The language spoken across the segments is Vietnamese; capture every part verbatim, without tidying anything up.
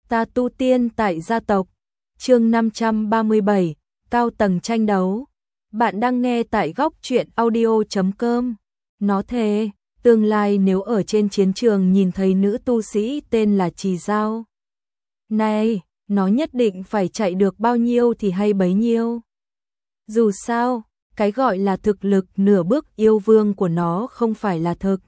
Ta tu tiên tại gia tộc. Chương năm trăm ba mươi bảy, cao tầng tranh đấu. Bạn đang nghe tại góc truyện audio chấm com. Nó thề, tương lai nếu ở trên chiến trường nhìn thấy nữ tu sĩ tên là Trì Dao này, nó nhất định phải chạy được bao nhiêu thì hay bấy nhiêu. Dù sao, cái gọi là thực lực nửa bước yêu vương của nó không phải là thực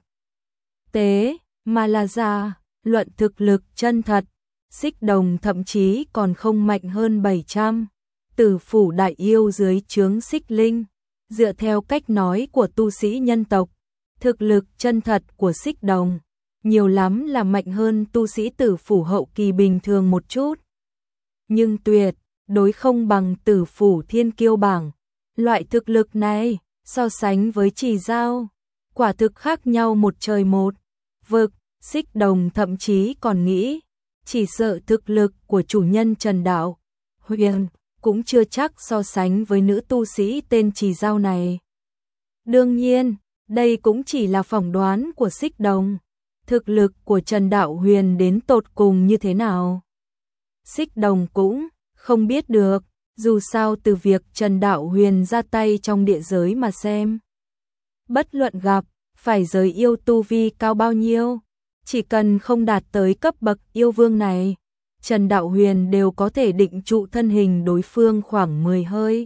tế, mà là giả, luận thực lực chân thật. Xích Đồng thậm chí còn không mạnh hơn bảy trăm Tử phủ đại yêu dưới trướng Xích Linh. Dựa theo cách nói của tu sĩ nhân tộc, thực lực chân thật của Xích Đồng nhiều lắm là mạnh hơn tu sĩ tử phủ hậu kỳ bình thường một chút. Nhưng tuyệt đối không bằng tử phủ thiên kiêu bảng. Loại thực lực này, so sánh với Trì Dao, quả thực khác nhau một trời một vực. Xích Đồng thậm chí còn nghĩ, chỉ sợ thực lực của chủ nhân Trần Đạo Huyền cũng chưa chắc so sánh với nữ tu sĩ tên Trì Dao này. Đương nhiên, đây cũng chỉ là phỏng đoán của Xích Đồng. Thực lực của Trần Đạo Huyền đến tột cùng như thế nào, Xích Đồng cũng không biết được. Dù sao từ việc Trần Đạo Huyền ra tay trong địa giới mà xem, bất luận gặp phải giới yêu tu vi cao bao nhiêu, chỉ cần không đạt tới cấp bậc yêu vương này, Trần Đạo Huyền đều có thể định trụ thân hình đối phương khoảng mười hơi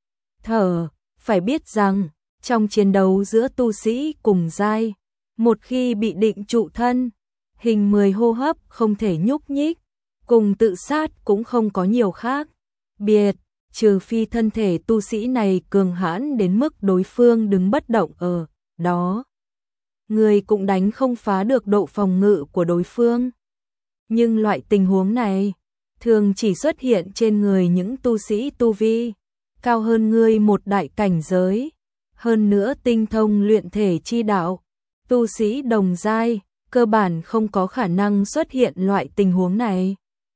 thở. Phải biết rằng, trong chiến đấu giữa tu sĩ cùng giai, một khi bị định trụ thân hình mười hô hấp không thể nhúc nhích, cùng tự sát cũng không có nhiều khác biệt, trừ phi thân thể tu sĩ này cường hãn đến mức đối phương đứng bất động ở đó, người cũng đánh không phá được độ phòng ngự của đối phương. Nhưng loại tình huống này thường chỉ xuất hiện trên người những tu sĩ tu vi cao hơn ngươi một đại cảnh giới, hơn nữa tinh thông luyện thể chi đạo. Tu sĩ đồng giai cơ bản không có khả năng xuất hiện loại tình huống này.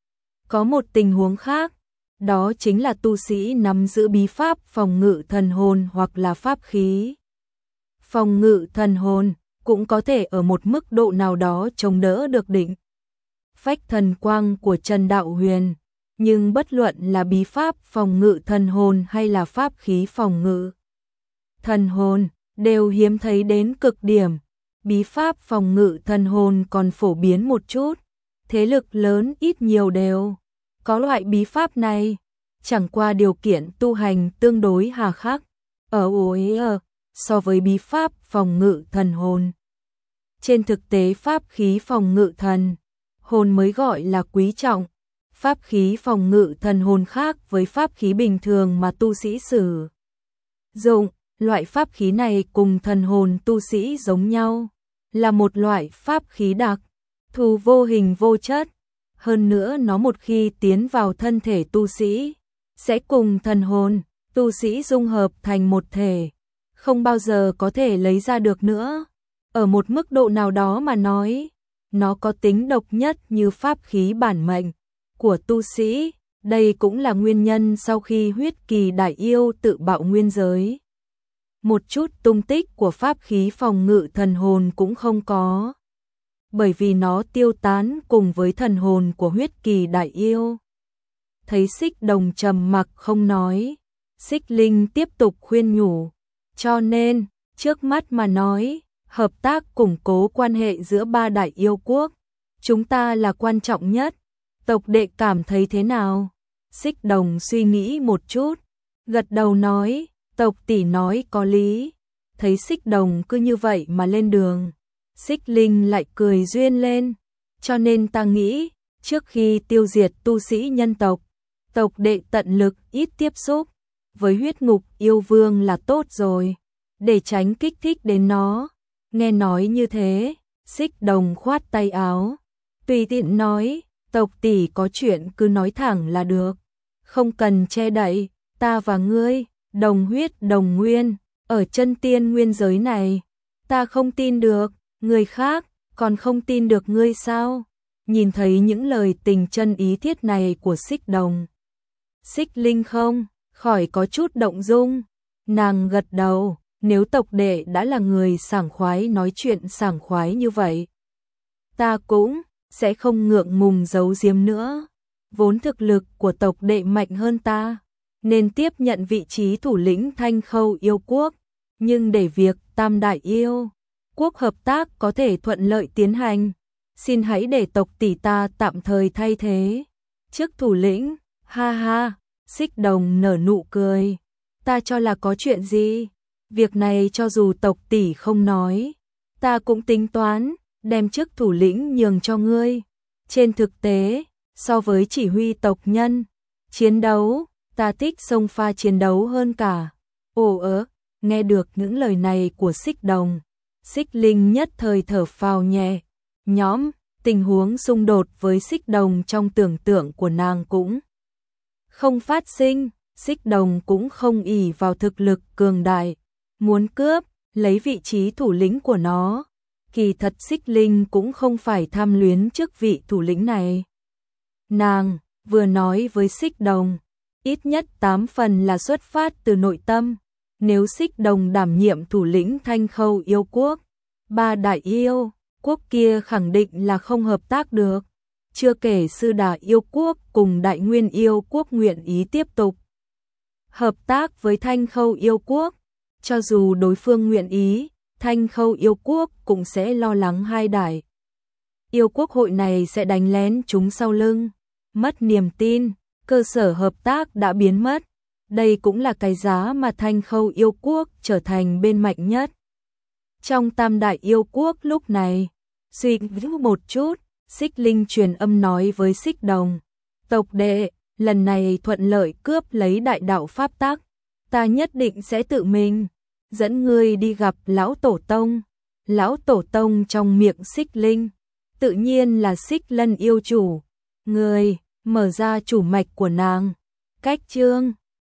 Có một tình huống khác, đó chính là tu sĩ nắm giữ bí pháp phòng ngự thần hồn hoặc là pháp khí. Phòng ngự thần hồn cũng có thể ở một mức độ nào đó chống đỡ được định phách thần quang của Trần Đạo Huyền, nhưng bất luận là bí pháp phòng ngự thần hồn hay là pháp khí phòng ngự thần hồn đều hiếm thấy đến cực điểm. Bí pháp phòng ngự thần hồn còn phổ biến một chút, thế lực lớn ít nhiều đều có loại bí pháp này, chẳng qua điều kiện tu hành tương đối hà khắc ở ối ở so với bí pháp phòng ngự thần hồn. Trên thực tế pháp khí phòng ngự thần hồn mới gọi là quý trọng. Pháp khí phòng ngự thần hồn khác với pháp khí bình thường mà tu sĩ sử dụng. Loại pháp khí này cùng thần hồn tu sĩ giống nhau, là một loại pháp khí đặc thù vô hình vô chất. Hơn nữa nó một khi tiến vào thân thể tu sĩ, sẽ cùng thần hồn tu sĩ dung hợp thành một thể, không bao giờ có thể lấy ra được nữa. Ở một mức độ nào đó mà nói, nó có tính độc nhất như pháp khí bản mệnh của tu sĩ. Đây cũng là nguyên nhân sau khi huyết kỳ đại yêu tự bạo nguyên giới, một chút tung tích của pháp khí phòng ngự thần hồn cũng không có, bởi vì nó tiêu tán cùng với thần hồn của huyết kỳ đại yêu. Thấy Xích Đồng trầm mặc không nói, Xích Linh tiếp tục khuyên nhủ, cho nên, trước mắt mà nói, hợp tác củng cố quan hệ giữa ba đại yêu quốc, chúng ta là quan trọng nhất. Tộc đệ cảm thấy thế nào? Xích Đồng suy nghĩ một chút, gật đầu nói, tộc tỷ nói có lý. Thấy Xích Đồng cứ như vậy mà lên đường, Xích Linh lại cười duyên lên, cho nên ta nghĩ, trước khi tiêu diệt tu sĩ nhân tộc, tộc đệ tận lực ít tiếp xúc với huyết ngục yêu vương là tốt rồi, để tránh kích thích đến nó. Nghe nói như thế, Xích Đồng khoát tay áo, tùy tiện nói, tộc tỷ có chuyện cứ nói thẳng là được, không cần che đậy. Ta và ngươi đồng huyết đồng nguyên, ở chân tiên nguyên giới này, ta không tin được, người khác còn không tin được ngươi sao? Nhìn thấy những lời tình chân ý thiết này của Xích Đồng, Xích Linh không khỏi có chút động dung. Nàng gật đầu, nếu tộc đệ đã là người sảng khoái nói chuyện sảng khoái như vậy, ta cũng sẽ không ngượng ngùng giấu giếm nữa. Vốn thực lực của tộc đệ mạnh hơn ta, nên tiếp nhận vị trí thủ lĩnh Thanh Khâu yêu quốc, nhưng để việc Tam Đại yêu quốc hợp tác có thể thuận lợi tiến hành, xin hãy để tộc tỷ ta tạm thời thay thế chức thủ lĩnh. Ha ha, Xích Đồng nở nụ cười. Ta cho là có chuyện gì? Việc này cho dù tộc tỷ không nói, ta cũng tính toán đem chức thủ lĩnh nhường cho ngươi. Trên thực tế, so với chỉ huy tộc nhân chiến đấu, ta thích xông pha chiến đấu hơn cả. Ồ ớ, nghe được những lời này của Xích Đồng, Xích Linh nhất thời thở phào nhẹ nhõm. Tình huống xung đột với Xích Đồng trong tưởng tượng của nàng cũng không phát sinh. Xích Đồng cũng không ỷ vào thực lực cường đại, muốn cướp lấy vị trí thủ lĩnh của nó. Kỳ thật Xích Linh cũng không phải tham luyến chức vị thủ lĩnh này. Nàng vừa nói với Xích Đồng, ít nhất tám phần là xuất phát từ nội tâm. Nếu Xích Đồng đảm nhiệm thủ lĩnh Thanh Khâu yêu quốc, ba đại yêu quốc kia khẳng định là không hợp tác được. Chưa kể Sư Đà yêu quốc cùng Đại Nguyên yêu quốc nguyện ý tiếp tục hợp tác với Thanh Khâu yêu quốc. Cho dù đối phương nguyện ý, Thanh Khâu yêu quốc cũng sẽ lo lắng hai đại yêu quốc hội này sẽ đánh lén chúng sau lưng. Mất niềm tin, cơ sở hợp tác đã biến mất. Đây cũng là cái giá mà Thanh Khâu yêu quốc trở thành bên mạnh nhất trong tam đại yêu quốc lúc này. Suy nghĩ một chút, Xích Linh truyền âm nói với Xích Đồng, tộc đệ, lần này thuận lợi cướp lấy đại đạo pháp tắc, ta nhất định sẽ tự mình dẫn ngươi đi gặp lão tổ tông. Lão tổ tông trong miệng Xích Linh tự nhiên là Xích Lân yêu chủ, người mở ra chủ mạch của nàng. Cách chương